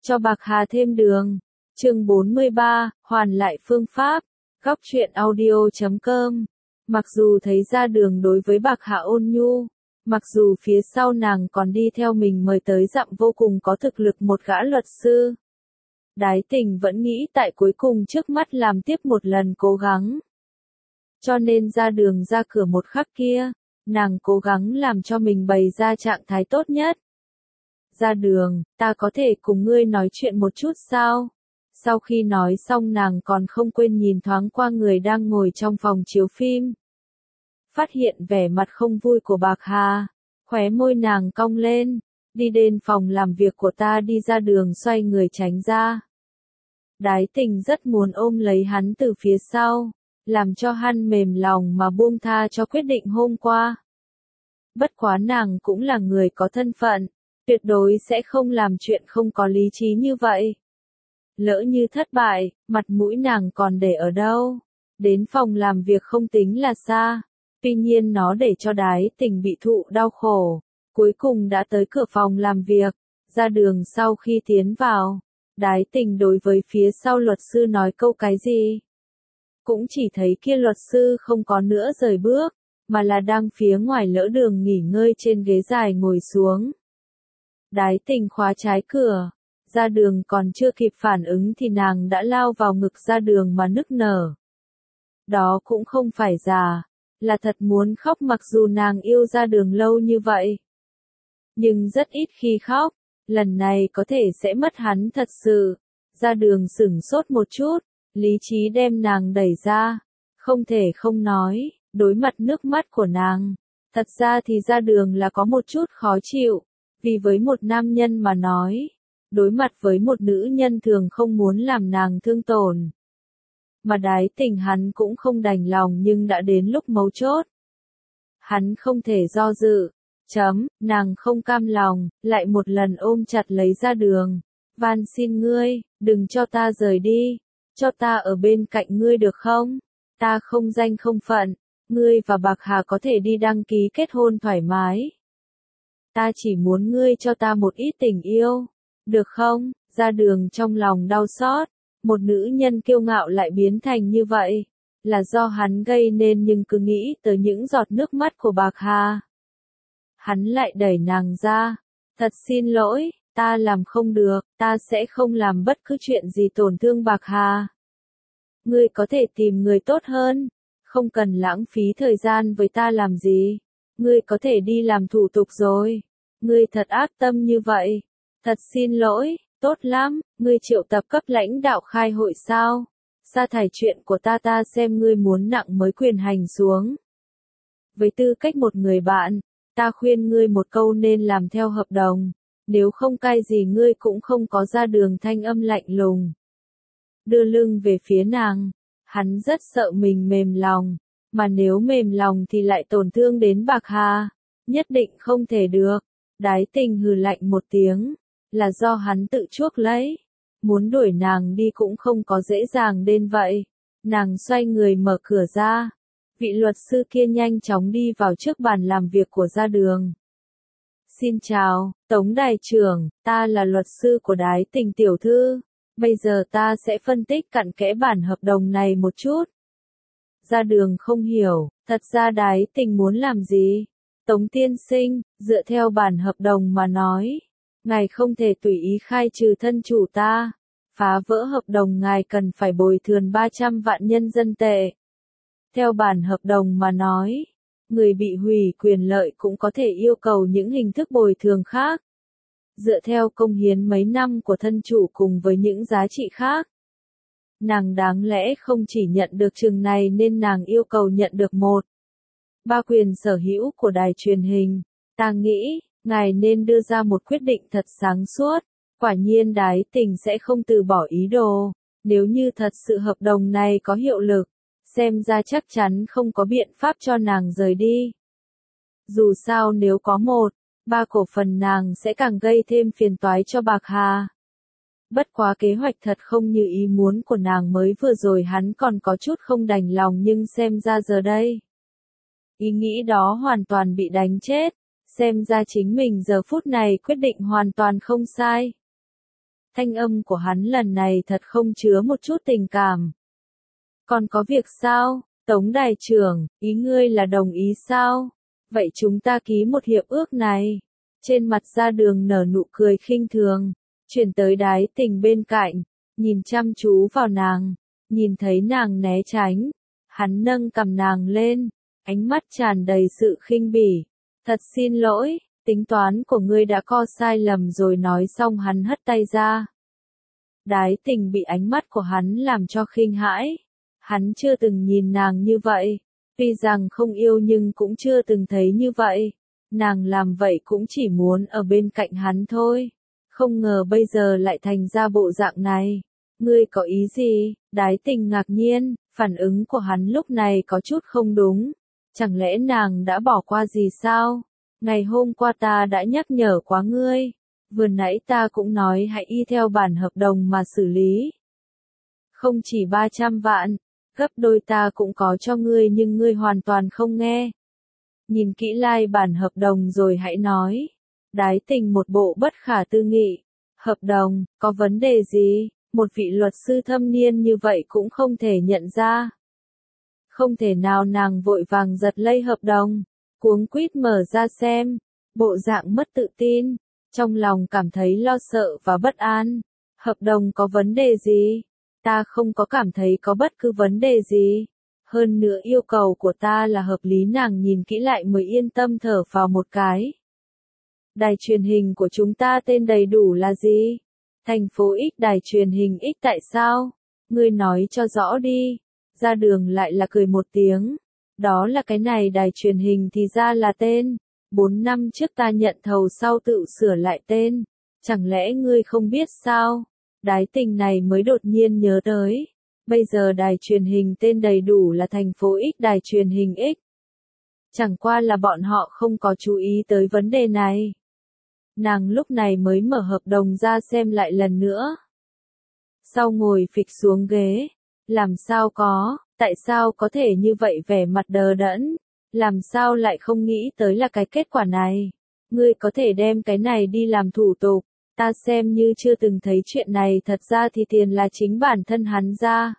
cho Bạc Hà thêm đường. Chương 43, hoàn lại phương pháp. Góc truyện audio.com. Mặc dù thấy ra đường đối với Bạc Hà ôn nhu, mặc dù phía sau nàng còn đi theo mình mời tới dặm vô cùng có thực lực một gã luật sư, Đái Tình vẫn nghĩ tại cuối cùng trước mắt làm tiếp một lần cố gắng. Cho nên ra đường ra cửa một khắc kia, nàng cố gắng làm cho mình bày ra trạng thái tốt nhất. Ra đường, ta có thể cùng ngươi nói chuyện một chút sao? Sau khi nói xong nàng còn không quên nhìn thoáng qua người đang ngồi trong phòng chiếu phim. Phát hiện vẻ mặt không vui của Bạc Hà, khóe môi nàng cong lên, đi đến phòng làm việc của ta, đi ra đường xoay người tránh ra. Đái Tình rất muốn ôm lấy hắn từ phía sau, làm cho hắn mềm lòng mà buông tha cho quyết định hôm qua. Bất quá nàng cũng là người có thân phận, tuyệt đối sẽ không làm chuyện không có lý trí như vậy. Lỡ như thất bại, mặt mũi nàng còn để ở đâu? Đến phòng làm việc không tính là xa, tuy nhiên nó để cho Đái Tình bị thụ đau khổ. Cuối cùng đã tới cửa phòng làm việc, ra đường sau khi tiến vào, Đái Tình đối với phía sau luật sư nói câu cái gì? Cũng chỉ thấy kia luật sư không có nữa rời bước, mà là đang phía ngoài lỡ đường nghỉ ngơi trên ghế dài ngồi xuống. Đái Tình khóa trái cửa, ra đường còn chưa kịp phản ứng thì nàng đã lao vào ngực ra đường mà nức nở. Đó cũng không phải giả, là thật muốn khóc, mặc dù nàng yêu ra đường lâu như vậy. Nhưng rất ít khi khóc, lần này có thể sẽ mất hắn thật sự. Ra đường sửng sốt một chút, lý trí đem nàng đẩy ra, không thể không nói, đối mặt nước mắt của nàng. Thật ra thì ra đường là có một chút khó chịu, vì với một nam nhân mà nói, đối mặt với một nữ nhân thường không muốn làm nàng thương tổn. Mà Đái Tình hắn cũng không đành lòng, nhưng đã đến lúc mấu chốt. Hắn không thể do dự. Nàng không cam lòng, lại một lần ôm chặt lấy ra đường. Van xin ngươi, đừng cho ta rời đi, cho ta ở bên cạnh ngươi được không? Ta không danh không phận, ngươi và Bạc Hà có thể đi đăng ký kết hôn thoải mái. Ta chỉ muốn ngươi cho ta một ít tình yêu, được không? Ra đường trong lòng đau xót, một nữ nhân kiêu ngạo lại biến thành như vậy, là do hắn gây nên, nhưng cứ nghĩ tới những giọt nước mắt của Bạc Hà. Hắn lại đẩy nàng ra, thật xin lỗi, ta làm không được, ta sẽ không làm bất cứ chuyện gì tổn thương Bạc Hà. Ngươi có thể tìm người tốt hơn, không cần lãng phí thời gian với ta làm gì, ngươi có thể đi làm thủ tục rồi, ngươi thật ác tâm như vậy, thật xin lỗi, tốt lắm, ngươi triệu tập cấp lãnh đạo khai hội sao, sa thải chuyện của ta xem ngươi muốn nặng mới quyền hành xuống. Với tư cách một người bạn, ta khuyên ngươi một câu nên làm theo hợp đồng, nếu không cai gì ngươi cũng không có. Ra đường thanh âm lạnh lùng. Đưa lưng về phía nàng, hắn rất sợ mình mềm lòng, mà nếu mềm lòng thì lại tổn thương đến Bạc Hà, nhất định không thể được. Đái Tình hừ lạnh một tiếng, là do hắn tự chuốc lấy, muốn đuổi nàng đi cũng không có dễ dàng đến vậy. Nàng xoay người mở cửa ra. Vị luật sư kia nhanh chóng đi vào trước bàn làm việc của ra đường. Xin chào, Tống Đài trưởng, ta là luật sư của Đái Tình tiểu thư. Bây giờ ta sẽ phân tích cặn kẽ bản hợp đồng này một chút. Ra đường không hiểu, thật ra Đái Tình muốn làm gì? Tống tiên sinh, dựa theo bản hợp đồng mà nói, ngài không thể tùy ý khai trừ thân chủ ta. Phá vỡ hợp đồng ngài cần phải bồi thường 300 vạn nhân dân tệ. Theo bản hợp đồng mà nói, người bị hủy quyền lợi cũng có thể yêu cầu những hình thức bồi thường khác. Dựa theo công hiến mấy năm của thân chủ cùng với những giá trị khác, nàng đáng lẽ không chỉ nhận được chừng này nên nàng yêu cầu nhận được 1/3 quyền sở hữu của đài truyền hình. Ta nghĩ, ngài nên đưa ra một quyết định thật sáng suốt. Quả nhiên Đái Tình sẽ không từ bỏ ý đồ. Nếu như thật sự hợp đồng này có hiệu lực, xem ra chắc chắn không có biện pháp cho nàng rời đi. Dù sao nếu có 1/3 cổ phần nàng sẽ càng gây thêm phiền toái cho Bạc Hà. Bất quá kế hoạch thật không như ý muốn của nàng, mới vừa rồi hắn còn có chút không đành lòng, nhưng xem ra giờ đây, ý nghĩ đó hoàn toàn bị đánh chết. Xem ra chính mình giờ phút này quyết định hoàn toàn không sai. Thanh âm của hắn lần này thật không chứa một chút tình cảm. Còn có việc sao, Tống Đài trưởng, ý ngươi là đồng ý sao? Vậy chúng ta ký một hiệp ước này. Trên mặt Ra Đường nở nụ cười khinh thường, chuyển tới Đái Tình bên cạnh, nhìn chăm chú vào nàng, nhìn thấy nàng né tránh, hắn nâng cầm nàng lên, ánh mắt tràn đầy sự khinh bỉ. Thật xin lỗi, tính toán của ngươi đã có sai lầm rồi, nói xong hắn hất tay ra. Đái Tình bị ánh mắt của hắn làm cho khinh hãi. Hắn chưa từng nhìn nàng như vậy, tuy rằng không yêu nhưng cũng chưa từng thấy như vậy. Nàng làm vậy cũng chỉ muốn ở bên cạnh hắn thôi. Không ngờ bây giờ lại thành ra bộ dạng này. Ngươi có ý gì? Đái Tình ngạc nhiên, phản ứng của hắn lúc này có chút không đúng. Chẳng lẽ nàng đã bỏ qua gì sao? Ngày hôm qua ta đã nhắc nhở quá ngươi. Vừa nãy ta cũng nói hãy y theo bản hợp đồng mà xử lý. Không chỉ 300 vạn, gấp đôi ta cũng có cho ngươi nhưng ngươi hoàn toàn không nghe. Nhìn kỹ lại bản hợp đồng rồi hãy nói. Đái Tình một bộ bất khả tư nghị. Hợp đồng, có vấn đề gì? Một vị luật sư thâm niên như vậy cũng không thể nhận ra. Không thể nào, nàng vội vàng giật lấy hợp đồng, cuống quýt mở ra xem, bộ dạng mất tự tin, trong lòng cảm thấy lo sợ và bất an. Hợp đồng có vấn đề gì? Ta không có cảm thấy có bất cứ vấn đề gì. Hơn nữa yêu cầu của ta là hợp lý, nàng nhìn kỹ lại mới yên tâm thở vào một cái. Đài truyền hình của chúng ta tên đầy đủ là gì? Thành phố X, đài truyền hình X. Tại sao? Ngươi nói cho rõ đi. Ra Đường lại là cười một tiếng. Đó là cái này, đài truyền hình thì ra là tên. 4 năm trước ta nhận thầu sau tự sửa lại tên. Chẳng lẽ ngươi không biết sao? Đái Tình này mới đột nhiên nhớ tới. Bây giờ đài truyền hình tên đầy đủ là thành phố X, đài truyền hình X. Chẳng qua là bọn họ không có chú ý tới vấn đề này. Nàng lúc này mới mở hợp đồng ra xem lại lần nữa. Sau ngồi phịch xuống ghế. Làm sao có, tại sao có thể như vậy, vẻ mặt đờ đẫn. Làm sao lại không nghĩ tới là cái kết quả này. Ngươi có thể đem cái này đi làm thủ tục. Ta xem như chưa từng thấy chuyện này, thật ra thì tiền là chính bản thân hắn ra.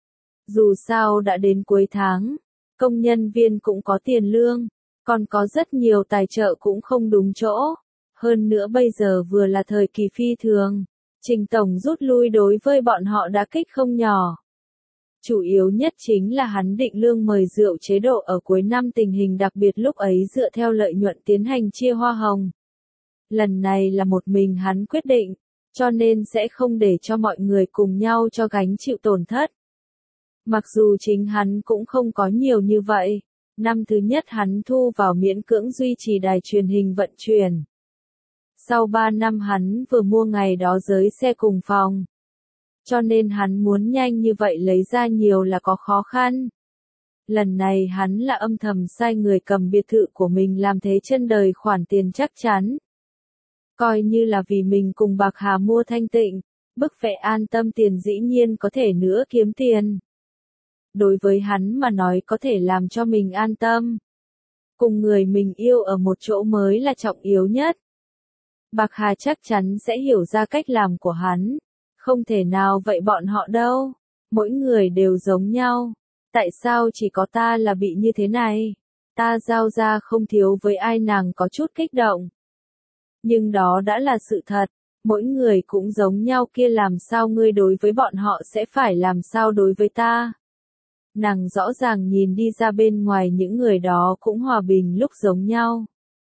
Dù sao đã đến cuối tháng, công nhân viên cũng có tiền lương, còn có rất nhiều tài trợ cũng không đúng chỗ. Hơn nữa bây giờ vừa là thời kỳ phi thường, Trình tổng rút lui đối với bọn họ đả kích không nhỏ. Chủ yếu nhất chính là hắn định lương mời rượu chế độ ở cuối năm, tình hình đặc biệt lúc ấy dựa theo lợi nhuận tiến hành chia hoa hồng. Lần này là một mình hắn quyết định, cho nên sẽ không để cho mọi người cùng nhau cho gánh chịu tổn thất. Mặc dù chính hắn cũng không có nhiều như vậy, năm thứ nhất hắn thu vào miễn cưỡng duy trì đài truyền hình vận chuyển. Sau 3 năm hắn vừa mua ngày đó giới xe cùng phòng. Cho nên hắn muốn nhanh như vậy lấy ra nhiều là có khó khăn. Lần này hắn là âm thầm sai người cầm biệt thự của mình làm thế chân đời khoản tiền chắc chắn. Coi như là vì mình cùng Bạc Hà mua thanh tịnh, bức vẽ an tâm tiền dĩ nhiên có thể nữa kiếm tiền. Đối với hắn mà nói có thể làm cho mình an tâm. Cùng người mình yêu ở một chỗ mới là trọng yếu nhất. Bạc Hà chắc chắn sẽ hiểu ra cách làm của hắn. Không thể nào vậy bọn họ đâu. Mỗi người đều giống nhau. Tại sao chỉ có ta là bị như thế này? Ta giao ra không thiếu với ai, nàng có chút kích động. Nhưng đó đã là sự thật. Mỗi người cũng giống nhau kia, làm sao ngươi đối với bọn họ sẽ phải làm sao đối với ta? Nàng rõ ràng nhìn đi ra bên ngoài những người đó cũng hòa bình lúc giống nhau.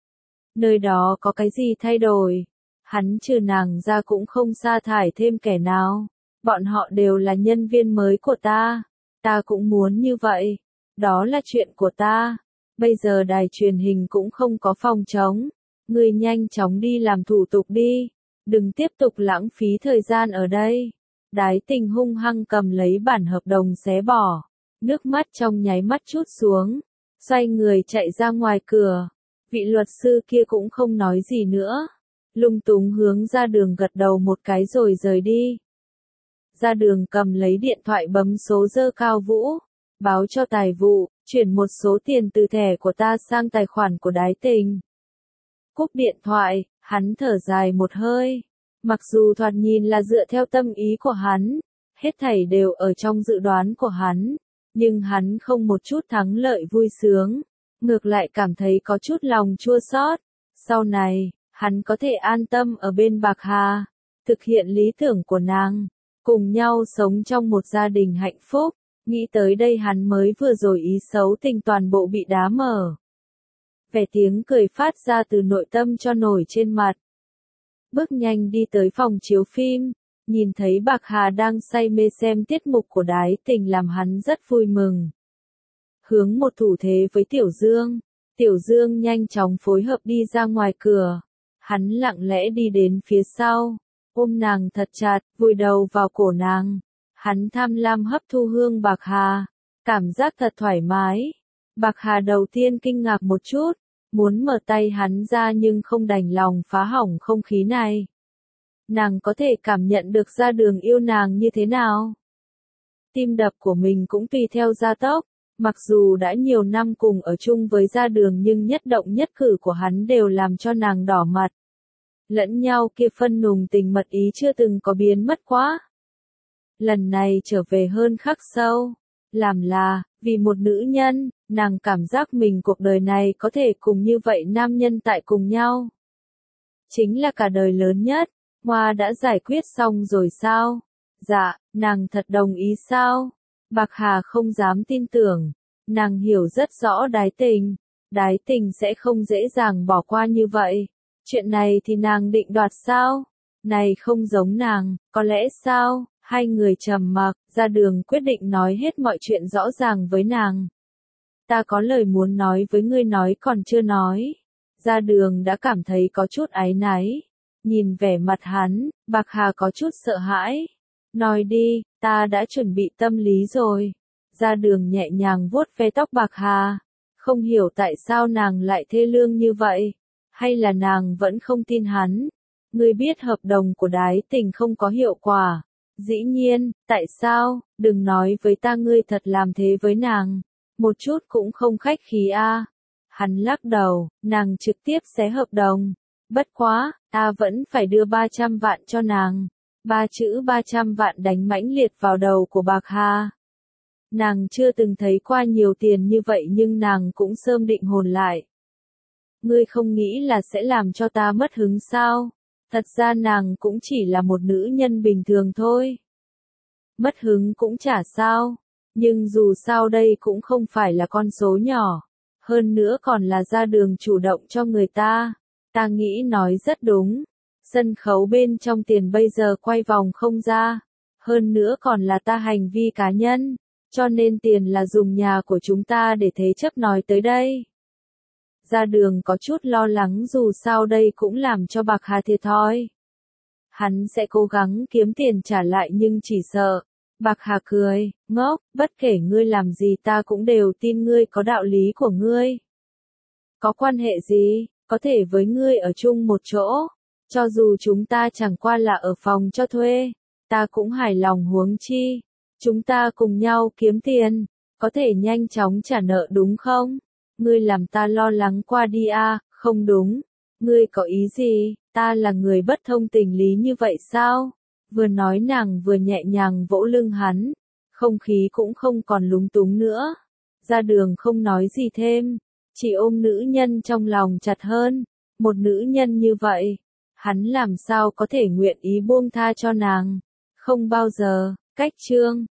Nơi đó có cái gì thay đổi? Hắn trừ nàng ra cũng không sa thải thêm kẻ nào. Bọn họ đều là nhân viên mới của ta. Ta cũng muốn như vậy. Đó là chuyện của ta. Bây giờ đài truyền hình cũng không có phòng trống. Ngươi nhanh chóng đi làm thủ tục đi. Đừng tiếp tục lãng phí thời gian ở đây. Đái Tình hung hăng cầm lấy bản hợp đồng xé bỏ. Nước mắt trong nháy mắt trút xuống. Xoay người chạy ra ngoài cửa. Vị luật sư kia cũng không nói gì nữa. Lung túng hướng Ra Đường gật đầu một cái rồi rời đi. Ra Đường cầm lấy điện thoại bấm số Dơ Cao Vũ. Báo cho tài vụ, chuyển một số tiền từ thẻ của ta sang tài khoản của Đái Tình. Cúp điện thoại, hắn thở dài một hơi. Mặc dù thoạt nhìn là dựa theo tâm ý của hắn, hết thảy đều ở trong dự đoán của hắn, nhưng hắn không một chút thắng lợi vui sướng, ngược lại cảm thấy có chút lòng chua xót. Sau này, hắn có thể an tâm ở bên Bạc Hà, thực hiện lý tưởng của nàng, cùng nhau sống trong một gia đình hạnh phúc. Nghĩ tới đây hắn mới vừa rồi ý xấu tình toàn bộ bị đá mở. Vẻ tiếng cười phát ra từ nội tâm cho nổi trên mặt. Bước nhanh đi tới phòng chiếu phim, nhìn thấy Bạc Hà đang say mê xem tiết mục của Đái Tình làm hắn rất vui mừng. Hướng một thủ thế với Tiểu Dương nhanh chóng phối hợp đi ra ngoài cửa. Hắn lặng lẽ đi đến phía sau, ôm nàng thật chặt, vùi đầu vào cổ nàng. Hắn tham lam hấp thu hương Bạc Hà, cảm giác thật thoải mái. Bạc Hà đầu tiên kinh ngạc một chút, muốn mở tay hắn ra nhưng không đành lòng phá hỏng không khí này. Nàng có thể cảm nhận được Ra Đường yêu nàng như thế nào. Tim đập của mình cũng tùy theo gia tốc, mặc dù đã nhiều năm cùng ở chung với Ra Đường nhưng nhất động nhất cử của hắn đều làm cho nàng đỏ mặt. Lẫn nhau kia phân nùng tình mật ý chưa từng có biến mất quá. Lần này trở về hơn khắc sâu, làm là, vì một nữ nhân, nàng cảm giác mình cuộc đời này có thể cùng như vậy nam nhân tại cùng nhau. Chính là cả đời lớn nhất. Hoa đã giải quyết xong rồi sao? Dạ, nàng thật đồng ý sao? Bạc Hà không dám tin tưởng. Nàng hiểu rất rõ Đái Tình sẽ không dễ dàng bỏ qua như vậy. Chuyện này thì nàng định đoạt sao? Này không giống nàng, có lẽ sao? Hai người trầm mặc, Ra Đường quyết định nói hết mọi chuyện rõ ràng với nàng. Ta có lời muốn nói với ngươi nói còn chưa nói. Ra Đường đã cảm thấy có chút áy náy. Nhìn vẻ mặt hắn, Bạc Hà có chút sợ hãi. Nói đi, ta đã chuẩn bị tâm lý rồi. Ra Đường nhẹ nhàng vuốt ve tóc Bạc Hà. Không hiểu tại sao nàng lại thê lương như vậy. Hay là nàng vẫn không tin hắn. Ngươi biết hợp đồng của Đái Tình không có hiệu quả. Dĩ nhiên, tại sao, đừng nói với ta ngươi thật làm thế với nàng. Một chút cũng không khách khí a. Hắn lắc đầu, nàng trực tiếp xé hợp đồng. Bất quá, ta vẫn phải đưa 300 vạn cho nàng. 3 chữ 300 vạn đánh mãnh liệt vào đầu của Bạc Hà. Nàng chưa từng thấy qua nhiều tiền như vậy nhưng nàng cũng sớm định hồn lại. Ngươi không nghĩ là sẽ làm cho ta mất hứng sao? Thật ra nàng cũng chỉ là một nữ nhân bình thường thôi. Mất hứng cũng chả sao. Nhưng dù sao đây cũng không phải là con số nhỏ. Hơn nữa còn là Ra Đường chủ động cho người ta. Ta nghĩ nói rất đúng. Sân khấu bên trong tiền bây giờ quay vòng không ra. Hơn nữa còn là ta hành vi cá nhân. Cho nên tiền là dùng nhà của chúng ta để thế chấp nói tới đây. Ra Đường có chút lo lắng dù sao đây cũng làm cho Bạc Hà thiệt thòi. Hắn sẽ cố gắng kiếm tiền trả lại nhưng chỉ sợ. Bạc Hà cười, ngốc, bất kể ngươi làm gì ta cũng đều tin ngươi có đạo lý của ngươi. Có quan hệ gì, có thể với ngươi ở chung một chỗ. Cho dù chúng ta chẳng qua là ở phòng cho thuê, ta cũng hài lòng huống chi. Chúng ta cùng nhau kiếm tiền, có thể nhanh chóng trả nợ đúng không? Ngươi làm ta lo lắng qua đi à, không đúng. Ngươi có ý gì, ta là người bất thông tình lý như vậy sao? Vừa nói nàng vừa nhẹ nhàng vỗ lưng hắn, không khí cũng không còn lúng túng nữa. Ra Đường không nói gì thêm, chỉ ôm nữ nhân trong lòng chặt hơn. Một nữ nhân như vậy, hắn làm sao có thể nguyện ý buông tha cho nàng? Không bao giờ. Cách chương